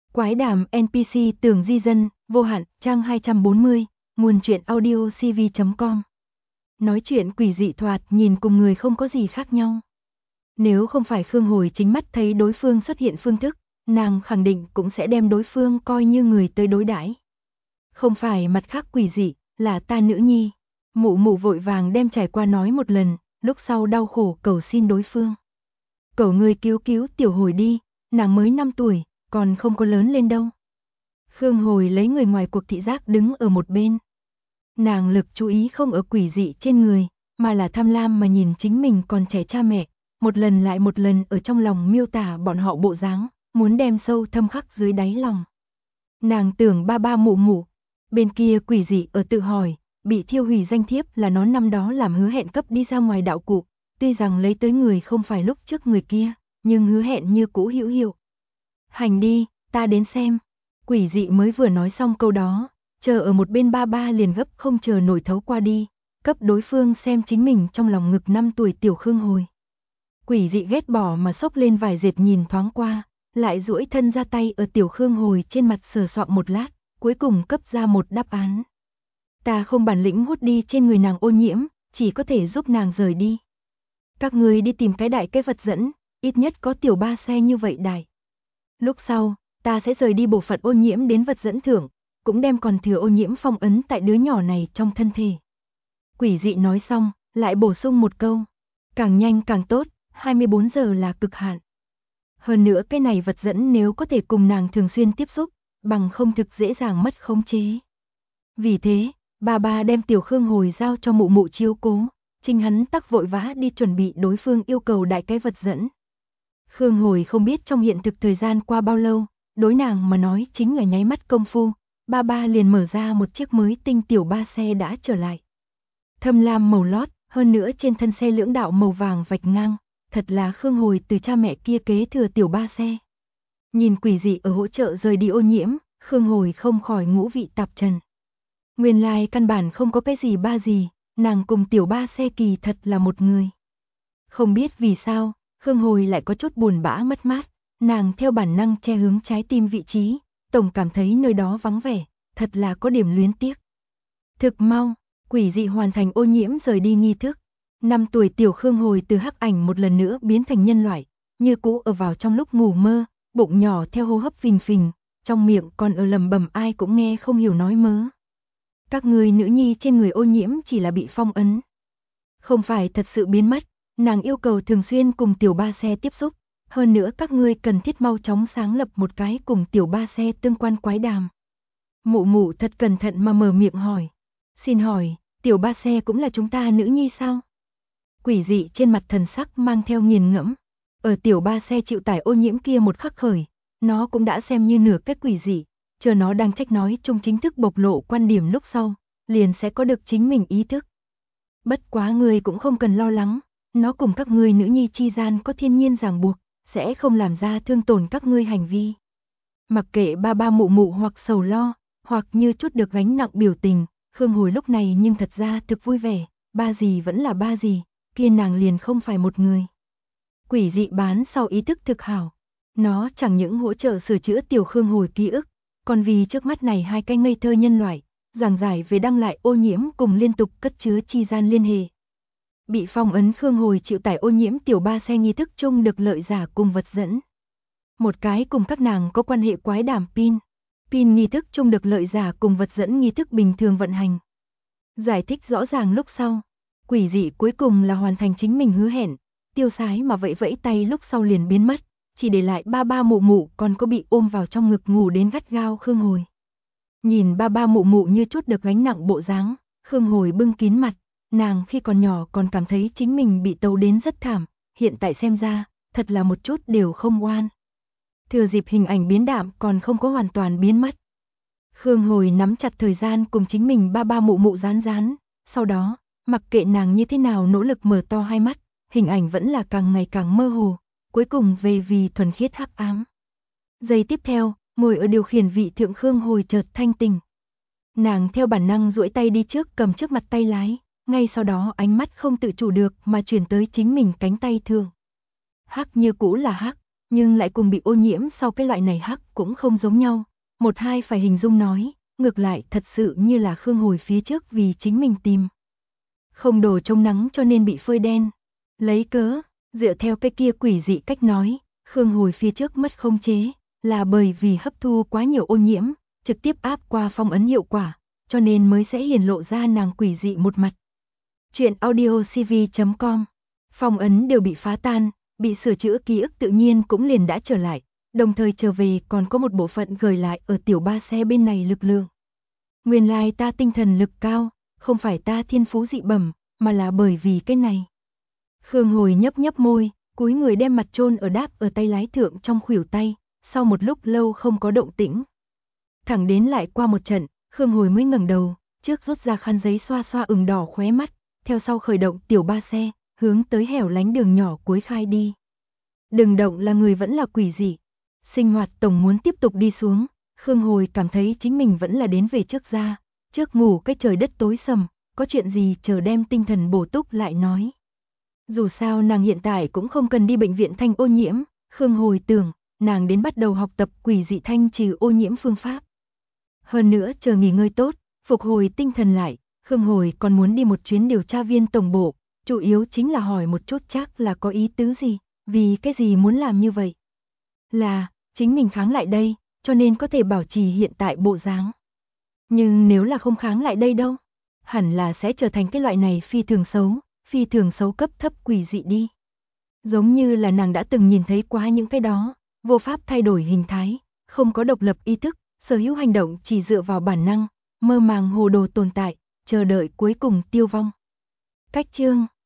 Quái đàm NPC Tường Di Dân, vô hạn, trang 240, nguồn truyện audio cv.com. Nói chuyện quỷ dị thoạt nhìn cùng người không có gì khác nhau. Nếu không phải Khương Hồi chính mắt thấy đối phương xuất hiện phương thức, nàng khẳng định cũng sẽ đem đối phương coi như người tới đối đãi. Không phải mặt khác quỷ dị, là ta nữ nhi. Mụ mụ vội vàng đem trải qua nói một lần, lúc sau đau khổ cầu xin đối phương. Cầu người cứu cứu tiểu Hồi đi, nàng mới 5 tuổi, còn không có lớn lên đâu. Khương Hồi lấy người ngoài cuộc thị giác đứng ở một bên. Nàng lực chú ý không ở quỷ dị trên người, mà là tham lam mà nhìn chính mình còn trẻ cha mẹ, một lần lại một lần ở trong lòng miêu tả bọn họ bộ dáng, muốn đem sâu thâm khắc dưới đáy lòng. Nàng tưởng ba ba mụ mụ, bên kia quỷ dị ở tự hỏi, bị thiêu hủy danh thiếp là nó năm đó làm hứa hẹn cấp đi ra ngoài đạo cụ, tuy rằng lấy tới người không phải lúc trước người kia, nhưng hứa hẹn như cũ hữu hiệu. Hành đi, ta đến xem. Quỷ dị mới vừa nói xong câu đó, chờ ở một bên ba ba liền gấp không chờ nổi thấu qua đi, cấp đối phương xem chính mình trong lòng ngực 5 tuổi tiểu Khương Hồi. Quỷ dị ghét bỏ mà xốc lên vài dệt nhìn thoáng qua, lại duỗi thân ra tay ở tiểu Khương Hồi trên mặt sờ soạng một lát, cuối cùng cấp ra một đáp án. Ta không bản lĩnh hút đi trên người nàng ô nhiễm, chỉ có thể giúp nàng rời đi. Các người đi tìm cái đại cái vật dẫn, ít nhất có tiểu ba xe như vậy đại. Lúc sau, ta sẽ rời đi bộ phận ô nhiễm đến vật dẫn thưởng, cũng đem còn thừa ô nhiễm phong ấn tại đứa nhỏ này trong thân thể. Quỷ dị nói xong, lại bổ sung một câu. Càng nhanh càng tốt, 24 giờ là cực hạn. Hơn nữa cái này vật dẫn nếu có thể cùng nàng thường xuyên tiếp xúc, bằng không thực dễ dàng mất khống chế. Vì thế, bà đem tiểu Khương Hồi giao cho mụ mụ chiếu cố, Trình hắn tắc vội vã đi chuẩn bị đối phương yêu cầu đại cái vật dẫn. Khương Hồi không biết trong hiện thực thời gian qua bao lâu, đối nàng mà nói chính là nháy mắt công phu, ba liền mở ra một chiếc mới tinh tiểu ba xe đã trở lại. Thâm lam màu lót, hơn nữa trên thân xe lưỡng đạo màu vàng vạch ngang, thật là Khương Hồi từ cha mẹ kia kế thừa tiểu ba xe. Nhìn quỷ dị ở hỗ trợ rời đi ô nhiễm, Khương Hồi không khỏi ngũ vị tạp trần. Nguyên lai căn bản không có cái gì ba gì, nàng cùng tiểu ba xe kỳ thật là một người. Không biết vì sao, Khương Hồi lại có chút buồn bã mất mát, nàng theo bản năng che hướng trái tim vị trí, tổng cảm thấy nơi đó vắng vẻ, thật là có điểm luyến tiếc. Thực mau, quỷ dị hoàn thành ô nhiễm rời đi nghi thức. 5 tuổi tiểu Khương Hồi từ hắc ảnh một lần nữa biến thành nhân loại, như cũ ở vào trong lúc ngủ mơ, bụng nhỏ theo hô hấp phình phình, trong miệng còn ở lầm bầm ai cũng nghe không hiểu nói mớ. Các người nữ nhi trên người ô nhiễm chỉ là bị phong ấn. Không phải thật sự biến mất, nàng yêu cầu thường xuyên cùng tiểu ba xe tiếp xúc, hơn nữa các ngươi cần thiết mau chóng sáng lập một cái cùng tiểu ba xe tương quan quái đàm. Mụ mụ thật cẩn thận mà mở miệng hỏi. Xin hỏi, tiểu ba xe cũng là chúng ta nữ nhi sao? Quỷ dị trên mặt thần sắc mang theo nghiền ngẫm. Ở tiểu ba xe chịu tải ô nhiễm kia một khắc khởi, nó cũng đã xem như nửa cái quỷ dị, chờ nó đang trách nói chung chính thức bộc lộ quan điểm lúc sau, liền sẽ có được chính mình ý thức. Bất quá người cũng không cần lo lắng, nó cùng các ngươi nữ nhi chi gian có thiên nhiên ràng buộc, sẽ không làm ra thương tổn các ngươi hành vi. Mặc kệ ba mụ mụ hoặc sầu lo, hoặc như chút được gánh nặng biểu tình, Khương Hồi lúc này nhưng thật ra thực vui vẻ, ba gì vẫn là ba gì, kia nàng liền không phải một người. Quỷ dị bán sau ý thức thực hảo, nó chẳng những hỗ trợ sửa chữa tiểu Khương Hồi ký ức, còn vì trước mắt này hai cái ngây thơ nhân loại, giảng giải về đăng lại ô nhiễm cùng liên tục cất chứa chi gian liên hệ. Bị phong ấn Khương Hồi chịu tải ô nhiễm tiểu ba xe nghi thức chung được lợi giả cùng vật dẫn. Một cái cùng các nàng có quan hệ quái đàm pin nghi thức chung được lợi giả cùng vật dẫn nghi thức bình thường vận hành. Giải thích rõ ràng lúc sau, quỷ dị cuối cùng là hoàn thành chính mình hứa hẹn, tiêu sái mà vẫy tay lúc sau liền biến mất, chỉ để lại ba mụ mụ còn có bị ôm vào trong ngực ngủ đến gắt gao Khương Hồi. Nhìn ba mụ mụ như chút được gánh nặng bộ dáng, Khương Hồi bưng kín mặt, nàng khi còn nhỏ còn cảm thấy chính mình bị tấu đến rất thảm, hiện tại xem ra, thật là một chút đều không oan. Thừa dịp hình ảnh biến đạm còn không có hoàn toàn biến mất. Khương Hồi nắm chặt thời gian cùng chính mình ba mụ mụ rán, sau đó, mặc kệ nàng như thế nào nỗ lực mở to hai mắt, hình ảnh vẫn là càng ngày càng mơ hồ, cuối cùng về vì thuần khiết hắc ám. Giây tiếp theo, ngồi ở điều khiển vị thượng Khương Hồi chợt thanh tỉnh. Nàng theo bản năng duỗi tay đi trước cầm trước mặt tay lái, ngay sau đó ánh mắt không tự chủ được mà chuyển tới chính mình cánh tay thượng. Hắc như cũ là hắc, nhưng lại cùng bị ô nhiễm sau cái loại này hắc cũng không giống nhau. Một hai phải hình dung nói, ngược lại thật sự như là Khương Hồi phía trước vì chính mình tìm không đồ chống nắng cho nên bị phơi đen. Lấy cớ, dựa theo cái kia quỷ dị cách nói, Khương Hồi phía trước mất khống chế, là bởi vì hấp thu quá nhiều ô nhiễm, trực tiếp áp qua phong ấn hiệu quả, cho nên mới sẽ hiển lộ ra nàng quỷ dị một mặt. Chuyện audiocv.com. Phong ấn đều bị phá tan, bị sửa chữa ký ức tự nhiên cũng liền đã trở lại, đồng thời trở về còn có một bộ phận gửi lại ở tiểu ba xe bên này lực lượng. Nguyên lai ta tinh thần lực cao, không phải ta thiên phú dị bẩm, mà là bởi vì cái này. Khương Hồi nhấp nhấp môi, cúi người đem mặt chôn ở đáp ở tay lái thượng trong khuỷu tay, sau một lúc lâu không có động tĩnh. Thẳng đến lại qua một trận, Khương Hồi mới ngẩng đầu, trước rút ra khăn giấy xoa xoa ửng đỏ khóe mắt, theo sau khởi động tiểu ba xe, hướng tới hẻo lánh đường nhỏ cuối khai đi. Đừng động là người vẫn là quỷ dị. Sinh hoạt tổng muốn tiếp tục đi xuống, Khương Hồi cảm thấy chính mình vẫn là đến về trước ra, trước ngủ cái trời đất tối sầm, có chuyện gì chờ đem tinh thần bổ túc lại nói. Dù sao nàng hiện tại cũng không cần đi bệnh viện thanh ô nhiễm, Khương Hồi tưởng, nàng đến bắt đầu học tập quỷ dị thanh trừ ô nhiễm phương pháp. Hơn nữa chờ nghỉ ngơi tốt, phục hồi tinh thần lại, Khương Hồi còn muốn đi một chuyến điều tra viên tổng bộ, chủ yếu chính là hỏi một chút chắc là có ý tứ gì, vì cái gì muốn làm như vậy. Là, chính mình kháng lại đây, cho nên có thể bảo trì hiện tại bộ dáng. Nhưng nếu là không kháng lại đây đâu, hẳn là sẽ trở thành cái loại này phi thường xấu cấp thấp quỷ dị đi. Giống như là nàng đã từng nhìn thấy quá những cái đó, vô pháp thay đổi hình thái, không có độc lập ý thức, sở hữu hành động chỉ dựa vào bản năng, mơ màng hồ đồ tồn tại, chờ đợi cuối cùng tiêu vong. Cách chương